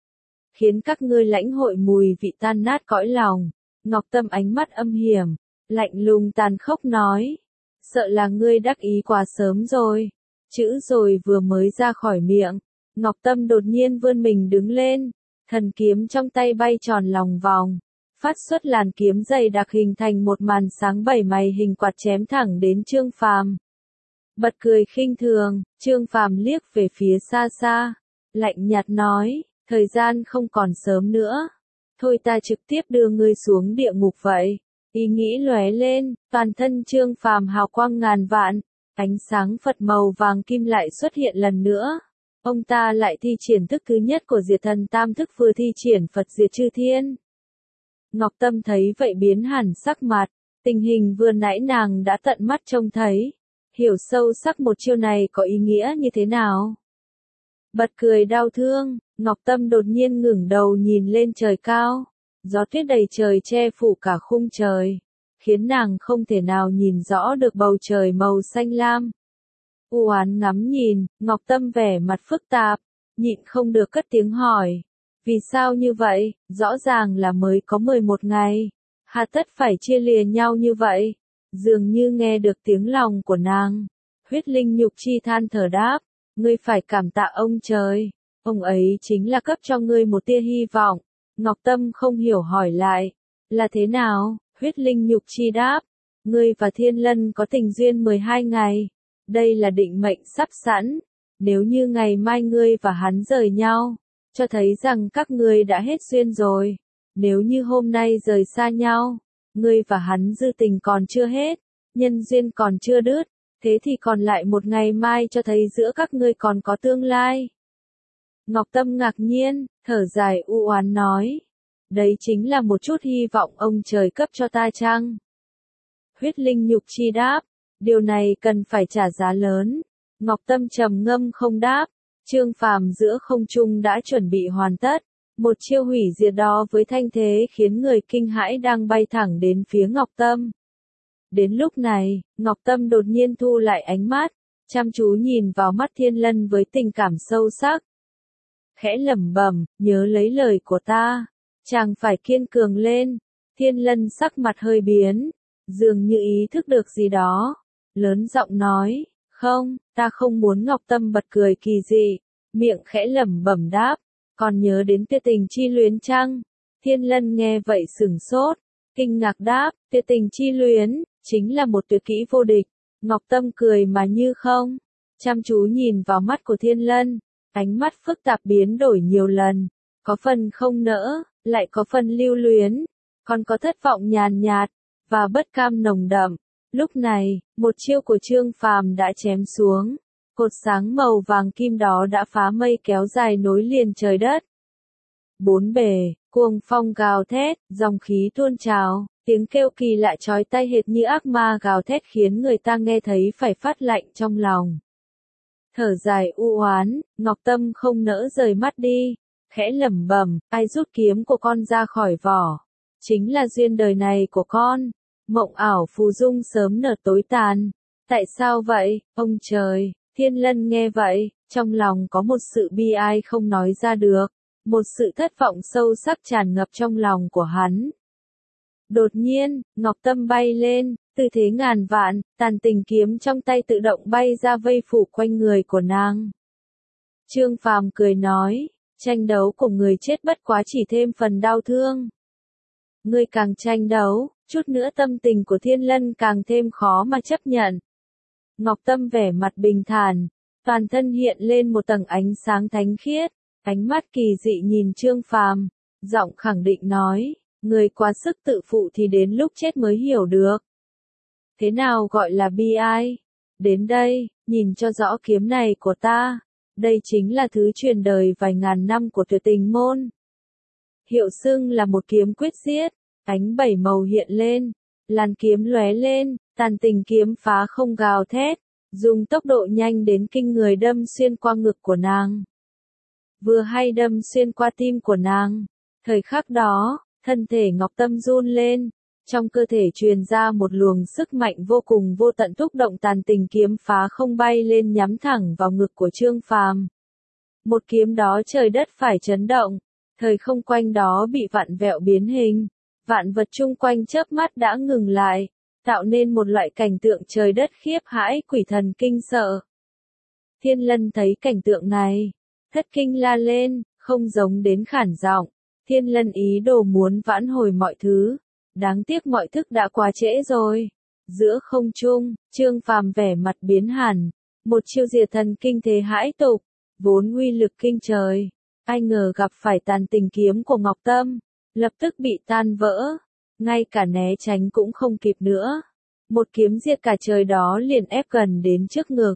Khiến các ngươi lãnh hội mùi vị tan nát cõi lòng. Ngọc Tâm ánh mắt âm hiểm, lạnh lùng tàn khốc nói, sợ là ngươi đắc ý quá sớm rồi. Chữ rồi vừa mới ra khỏi miệng, Ngọc Tâm đột nhiên vươn mình đứng lên, thần kiếm trong tay bay tròn lòng vòng, phát xuất làn kiếm dày đặc hình thành một màn sáng bảy mày hình quạt chém thẳng đến Trương Phàm. Bật cười khinh thường, Trương Phàm liếc về phía xa xa, lạnh nhạt nói, thời gian không còn sớm nữa, thôi ta trực tiếp đưa ngươi xuống địa ngục vậy. Ý nghĩ lóe lên, toàn thân Trương Phàm hào quang ngàn vạn, ánh sáng Phật màu vàng kim lại xuất hiện lần nữa. Ông ta lại thi triển thức thứ nhất của Diệt Thần Tam Thức, vừa thi triển Phật Diệt Chư Thiên. Ngọc Tâm thấy vậy biến hẳn sắc mặt, tình hình vừa nãy nàng đã tận mắt trông thấy, hiểu sâu sắc một chiêu này có ý nghĩa như thế nào. Bật cười đau thương, Ngọc Tâm đột nhiên ngẩng đầu nhìn lên trời cao, gió tuyết đầy trời che phủ cả khung trời, khiến nàng không thể nào nhìn rõ được bầu trời màu xanh lam. U oán ngắm nhìn, Ngọc Tâm vẻ mặt phức tạp, nhịn không được cất tiếng hỏi. Vì sao như vậy, rõ ràng là mới có mười một ngày, hà tất phải chia lìa nhau như vậy. Dường như nghe được tiếng lòng của nàng, huyết linh nhục chi than thở đáp, ngươi phải cảm tạ ông trời, ông ấy chính là cấp cho ngươi một tia hy vọng. Ngọc Tâm không hiểu hỏi lại, là thế nào, huyết linh nhục chi đáp, ngươi và Thiên Lân có tình duyên mười hai ngày, đây là định mệnh sắp sẵn, nếu như ngày mai ngươi và hắn rời nhau, cho thấy rằng các ngươi đã hết duyên rồi, nếu như hôm nay rời xa nhau, ngươi và hắn dư tình còn chưa hết, nhân duyên còn chưa đứt, thế thì còn lại một ngày mai cho thấy giữa các ngươi còn có tương lai. Ngọc Tâm ngạc nhiên, thở dài u oán nói, đấy chính là một chút hy vọng ông trời cấp cho ta chăng? Huyết linh nhục chi đáp, điều này cần phải trả giá lớn. Ngọc Tâm trầm ngâm không đáp, Trương Phàm giữa không trung đã chuẩn bị hoàn tất, một chiêu hủy diệt đó với thanh thế khiến người kinh hãi đang bay thẳng đến phía Ngọc Tâm. Đến lúc này, Ngọc Tâm đột nhiên thu lại ánh mắt, chăm chú nhìn vào mắt Thiên Lân với tình cảm sâu sắc. Khẽ lẩm bẩm, nhớ lấy lời của ta, chàng phải kiên cường lên. Thiên Lân sắc mặt hơi biến, dường như ý thức được gì đó, lớn giọng nói, không, ta không muốn. Ngọc Tâm bật cười kỳ dị, miệng khẽ lẩm bẩm đáp, còn nhớ đến tuyệt tình chi luyến chăng? Thiên Lân nghe vậy sửng sốt, kinh ngạc đáp, tuyệt tình chi luyến, chính là một tuyệt kỹ vô địch. Ngọc Tâm cười mà như không, chăm chú nhìn vào mắt của Thiên Lân, ánh mắt phức tạp biến đổi nhiều lần, có phần không nỡ, lại có phần lưu luyến, còn có thất vọng nhàn nhạt, và bất cam nồng đậm. Lúc này, một chiêu của Trương Phàm đã chém xuống, cột sáng màu vàng kim đó đã phá mây kéo dài nối liền trời đất. Bốn bề, cuồng phong gào thét, dòng khí tuôn trào, tiếng kêu kỳ lạ chói tai hệt như ác ma gào thét khiến người ta nghe thấy phải phát lạnh trong lòng. Thở dài u oán, Ngọc Tâm không nỡ rời mắt đi, khẽ lẩm bẩm, ai rút kiếm của con ra khỏi vỏ, chính là duyên đời này của con. Mộng ảo phù dung sớm nở tối tàn. Tại sao vậy, ông trời? Thiên Lân nghe vậy, trong lòng có một sự bi ai không nói ra được, một sự thất vọng sâu sắc tràn ngập trong lòng của hắn. Đột nhiên, Ngọc Tâm bay lên, tư thế ngàn vạn, tàn tình kiếm trong tay tự động bay ra vây phủ quanh người của nàng. Trương Phàm cười nói, tranh đấu của người chết bất quá chỉ thêm phần đau thương. Ngươi càng tranh đấu, chút nữa tâm tình của Thiên Lân càng thêm khó mà chấp nhận. Ngọc Tâm vẻ mặt bình thản, toàn thân hiện lên một tầng ánh sáng thánh khiết, Ánh mắt kỳ dị nhìn Trương Phàm, giọng khẳng định nói, người quá sức tự phụ thì đến lúc chết mới hiểu được. Thế nào gọi là bi ai? Đến đây, nhìn cho rõ kiếm này của ta. Đây chính là thứ truyền đời vài ngàn năm của Tuyệt Tình môn. Hiệu xưng là một kiếm quyết giết, ánh bảy màu hiện lên, làn kiếm lóe lên, tàn tình kiếm phá không gào thét, dùng tốc độ nhanh đến kinh người đâm xuyên qua ngực của nàng. Vừa hay đâm xuyên qua tim của nàng, thời khắc đó, thân thể Ngọc Tâm run lên, trong cơ thể truyền ra một luồng sức mạnh vô cùng vô tận thúc động tàn tình kiếm phá không bay lên nhắm thẳng vào ngực của Trương Phàm. Một kiếm đó trời đất phải chấn động, thời không quanh đó bị vặn vẹo biến hình, vạn vật chung quanh chớp mắt đã ngừng lại, tạo nên một loại cảnh tượng trời đất khiếp hãi quỷ thần kinh sợ. Thiên Lân thấy cảnh tượng này, thất kinh la lên, không giống đến khản giọng. Thiên Lân ý đồ muốn vãn hồi mọi thứ, đáng tiếc mọi thức đã quá trễ rồi. Giữa không trung, Trương Phàm vẻ mặt biến hẳn, một chiêu diệt thần kinh thế hãi tục, vốn uy lực kinh trời, ai ngờ gặp phải tàn tình kiếm của Ngọc Tâm, lập tức bị tan vỡ, ngay cả né tránh cũng không kịp nữa. Một kiếm diệt cả trời đó liền ép gần đến trước ngực.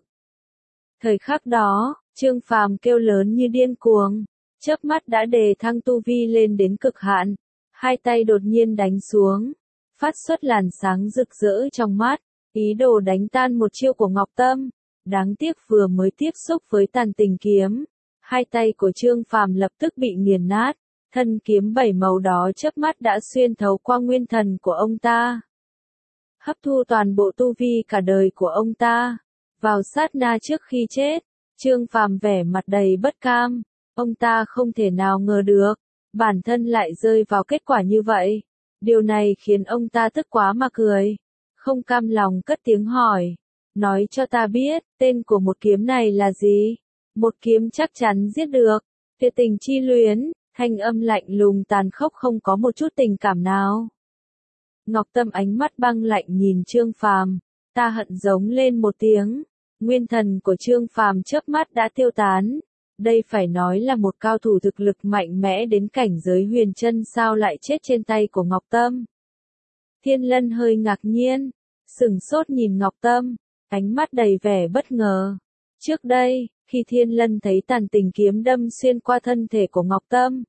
Thời khắc đó, Trương Phàm kêu lớn như điên cuồng, chớp mắt đã đề thăng tu vi lên đến cực hạn, hai tay đột nhiên đánh xuống, phát xuất làn sáng rực rỡ trong mắt, ý đồ đánh tan một chiêu của Ngọc Tâm. Đáng tiếc vừa mới tiếp xúc với tàn tình kiếm, hai tay của Trương Phàm lập tức bị nghiền nát, thân kiếm bảy màu đó chớp mắt đã xuyên thấu qua nguyên thần của ông ta, hấp thu toàn bộ tu vi cả đời của ông ta. Vào sát na trước khi chết, Trương Phàm vẻ mặt đầy bất cam, ông ta không thể nào ngờ được, bản thân lại rơi vào kết quả như vậy. Điều này khiến ông ta tức quá mà cười, không cam lòng cất tiếng hỏi, nói cho ta biết, tên của một kiếm này là gì? Một kiếm chắc chắn giết được. Tuyệt tình chi luyến, thanh âm lạnh lùng tàn khốc không có một chút tình cảm nào. Ngọc Tâm ánh mắt băng lạnh nhìn Trương Phàm, ta hận giống lên một tiếng. Nguyên thần của Trương Phàm chớp mắt đã tiêu tán. Đây phải nói là một cao thủ thực lực mạnh mẽ đến cảnh giới huyền chân sao lại chết trên tay của Ngọc Tâm. Thiên Lân hơi ngạc nhiên, sửng sốt nhìn Ngọc Tâm, ánh mắt đầy vẻ bất ngờ. Trước đây, khi Thiên Lân thấy tàn tình kiếm đâm xuyên qua thân thể của Ngọc Tâm,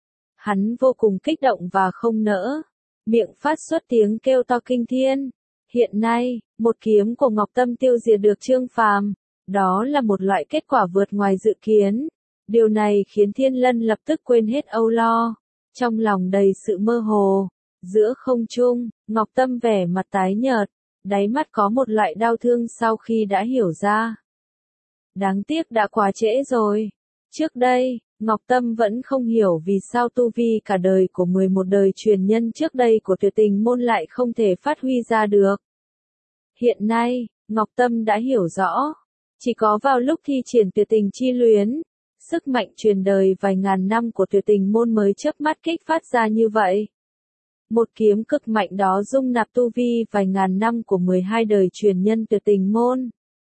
hắn vô cùng kích động và không nỡ, miệng phát xuất tiếng kêu to kinh thiên. Hiện nay, một kiếm của Ngọc Tâm tiêu diệt được Trương Phàm, đó là một loại kết quả vượt ngoài dự kiến. Điều này khiến Thiên Lân lập tức quên hết âu lo, trong lòng đầy sự mơ hồ. Giữa không trung, Ngọc Tâm vẻ mặt tái nhợt, đáy mắt có một loại đau thương sau khi đã hiểu ra. Đáng tiếc đã quá trễ rồi. Trước đây, Ngọc Tâm vẫn không hiểu vì sao tu vi cả đời của mười một đời truyền nhân trước đây của Tuyệt Tình môn lại không thể phát huy ra được. Hiện nay, Ngọc Tâm đã hiểu rõ. Chỉ có vào lúc thi triển Tuyệt Tình chi luyến, sức mạnh truyền đời vài ngàn năm của Tuyệt Tình môn mới chớp mắt kích phát ra như vậy. Một kiếm cực mạnh đó dung nạp tu vi vài ngàn năm của mười hai đời truyền nhân Tuyệt Tình môn.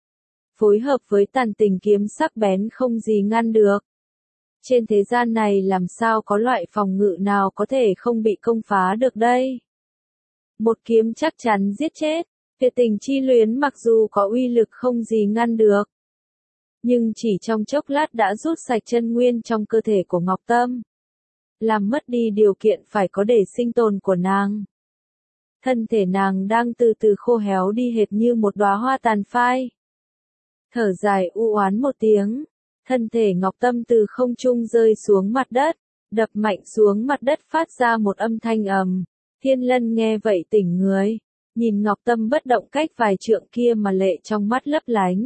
Phối hợp với tàn tình kiếm sắc bén không gì ngăn được. Trên thế gian này làm sao có loại phòng ngự nào có thể không bị công phá được đây? Một kiếm chắc chắn giết chết. Tuyệt tình chi luyến mặc dù có uy lực không gì ngăn được, nhưng chỉ trong chốc lát đã rút sạch chân nguyên trong cơ thể của Ngọc Tâm, làm mất đi điều kiện phải có để sinh tồn của nàng. Thân thể nàng đang từ từ khô héo đi hệt như một đóa hoa tàn phai. Thở dài u oán một tiếng, thân thể Ngọc Tâm từ không trung rơi xuống mặt đất, đập mạnh xuống mặt đất phát ra một âm thanh ầm. Thiên Lân nghe vậy tỉnh người, nhìn Ngọc Tâm bất động cách vài trượng kia mà lệ trong mắt lấp lánh.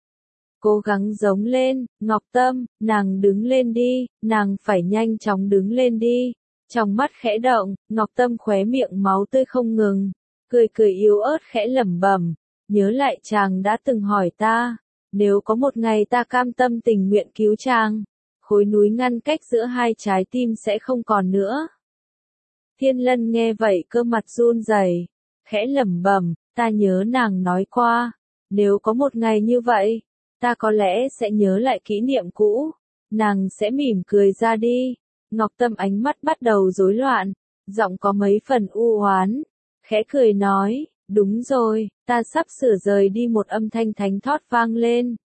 Cố gắng giống lên, Ngọc Tâm, nàng đứng lên đi, nàng phải nhanh chóng đứng lên đi. Trong mắt khẽ động, Ngọc Tâm khóe miệng máu tươi không ngừng, cười cười yếu ớt khẽ lẩm bẩm, nhớ lại chàng đã từng hỏi ta, nếu có một ngày ta cam tâm tình nguyện cứu chàng, khối núi ngăn cách giữa hai trái tim sẽ không còn nữa. Thiên Lân nghe vậy cơ mặt run rẩy, khẽ lẩm bẩm, ta nhớ nàng nói qua, nếu có một ngày như vậy, ta có lẽ sẽ nhớ lại kỷ niệm cũ, nàng sẽ mỉm cười ra đi. Ngọc Tâm ánh mắt bắt đầu rối loạn, giọng có mấy phần u oán, khẽ cười nói, đúng rồi, ta sắp sửa rời đi. Một âm thanh thánh thót vang lên.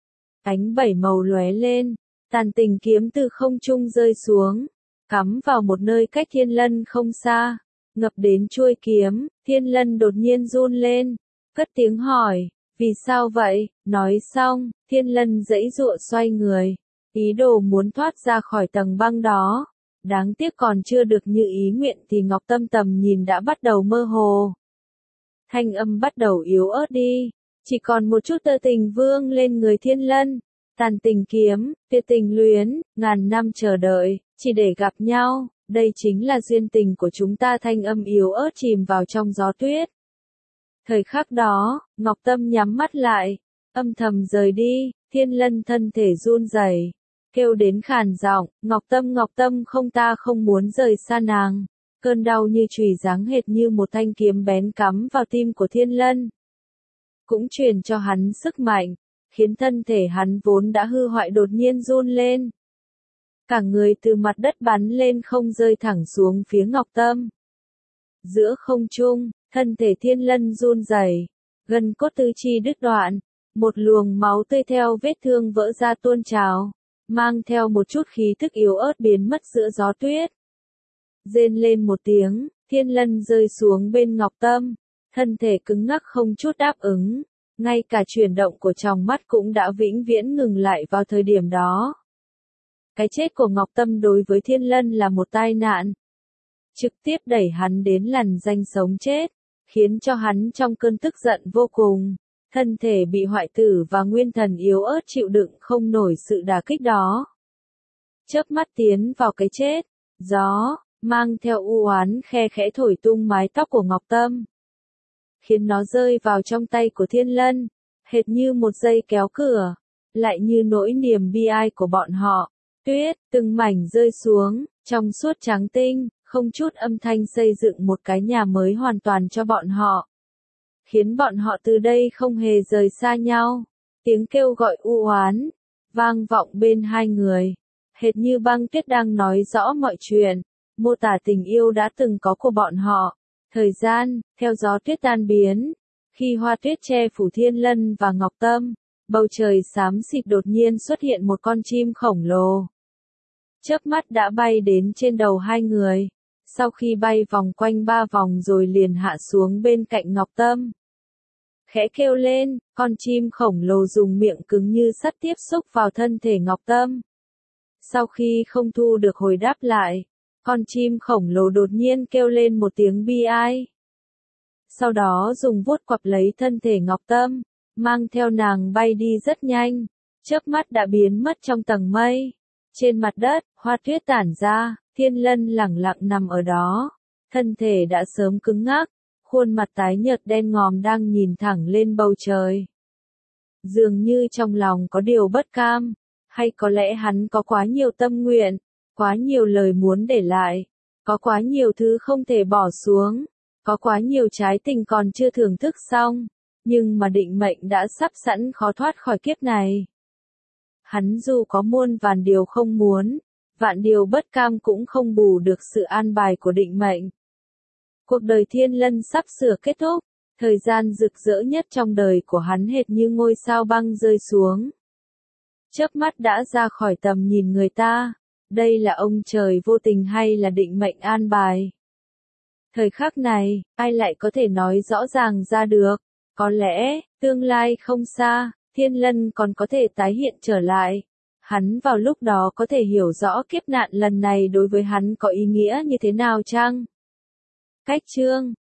Ánh bảy màu lóe lên, tàn tình kiếm từ không trung rơi xuống, cắm vào một nơi cách Thiên Lân không xa, ngập đến chuôi kiếm. Thiên Lân đột nhiên run lên, cất tiếng hỏi, vì sao vậy? Nói xong, Thiên Lân giãy giụa xoay người, ý đồ muốn thoát ra khỏi tầng băng đó. Đáng tiếc còn chưa được như ý nguyện thì Ngọc Tâm tầm nhìn đã bắt đầu mơ hồ. Thanh âm bắt đầu yếu ớt đi, chỉ còn một chút tơ tình vương lên người Thiên Lân. Tàn tình kiếm, tuyệt tình luyến, ngàn năm chờ đợi, chỉ để gặp nhau, đây chính là duyên tình của chúng ta. Thanh âm yếu ớt chìm vào trong gió tuyết. Thời khắc đó, Ngọc Tâm nhắm mắt lại, âm thầm rời đi. Thiên Lân thân thể run rẩy, kêu đến khàn giọng, Ngọc Tâm, Ngọc Tâm không, ta không muốn rời xa nàng. Cơn đau như chùy giáng hệt như một thanh kiếm bén cắm vào tim của Thiên Lân. Cũng truyền cho hắn sức mạnh, khiến thân thể hắn vốn đã hư hoại đột nhiên run lên. Cả người từ mặt đất bắn lên không rơi thẳng xuống phía Ngọc Tâm. Giữa không trung, thân thể Thiên Lân run rẩy, gân cốt tứ chi đứt đoạn, một luồng máu tươi theo vết thương vỡ ra tuôn trào, mang theo một chút khí thức yếu ớt biến mất giữa gió tuyết. Rên lên một tiếng, Thiên Lân rơi xuống bên Ngọc Tâm, thân thể cứng ngắc không chút đáp ứng, ngay cả chuyển động của tròng mắt cũng đã vĩnh viễn ngừng lại vào thời điểm đó. Cái chết của Ngọc Tâm đối với Thiên Lân là một tai nạn, trực tiếp đẩy hắn đến lằn ranh sống chết, khiến cho hắn trong cơn tức giận vô cùng, thân thể bị hoại tử và nguyên thần yếu ớt chịu đựng không nổi sự đả kích đó. Chớp mắt tiến vào cái chết, gió mang theo u oán khe khẽ thổi tung mái tóc của Ngọc Tâm, khiến nó rơi vào trong tay của Thiên Lân, hệt như một dây kéo cửa, lại như nỗi niềm bi ai của bọn họ. Tuyết, từng mảnh rơi xuống, trong suốt trắng tinh, không chút âm thanh xây dựng một cái nhà mới hoàn toàn cho bọn họ, khiến bọn họ từ đây không hề rời xa nhau. Tiếng kêu gọi u oán vang vọng bên hai người, hệt như băng tuyết đang nói rõ mọi chuyện, mô tả tình yêu đã từng có của bọn họ. Thời gian, theo gió tuyết tan biến, khi hoa tuyết che phủ Thiên Lân và Ngọc Tâm, bầu trời xám xịt đột nhiên xuất hiện một con chim khổng lồ. Chớp mắt đã bay đến trên đầu hai người, sau khi bay vòng quanh ba vòng rồi liền hạ xuống bên cạnh Ngọc Tâm. Khẽ kêu lên, con chim khổng lồ dùng miệng cứng như sắt tiếp xúc vào thân thể Ngọc Tâm. Sau khi không thu được hồi đáp lại, con chim khổng lồ đột nhiên kêu lên một tiếng bi ai. Sau đó dùng vuốt quặp lấy thân thể Ngọc Tâm, mang theo nàng bay đi rất nhanh, chớp mắt đã biến mất trong tầng mây. Trên mặt đất, hoa tuyết tản ra, Thiên Lân lẳng lặng nằm ở đó, thân thể đã sớm cứng ngắc, khuôn mặt tái nhợt đen ngòm đang nhìn thẳng lên bầu trời. Dường như trong lòng có điều bất cam, hay có lẽ hắn có quá nhiều tâm nguyện, quá nhiều lời muốn để lại, có quá nhiều thứ không thể bỏ xuống, có quá nhiều trái tình còn chưa thưởng thức xong, nhưng mà định mệnh đã sắp sẵn khó thoát khỏi kiếp này. Hắn dù có muôn vàn điều không muốn, vạn điều bất cam cũng không bù được sự an bài của định mệnh. Cuộc đời Thiên Lân sắp sửa kết thúc, thời gian rực rỡ nhất trong đời của hắn hệt như ngôi sao băng rơi xuống. Chớp mắt đã ra khỏi tầm nhìn người ta, đây là ông trời vô tình hay là định mệnh an bài? Thời khắc này, ai lại có thể nói rõ ràng ra được? Có lẽ, tương lai không xa, Thiên Lân còn có thể tái hiện trở lại. Hắn vào lúc đó có thể hiểu rõ kiếp nạn lần này đối với hắn có ý nghĩa như thế nào chăng? Cách chương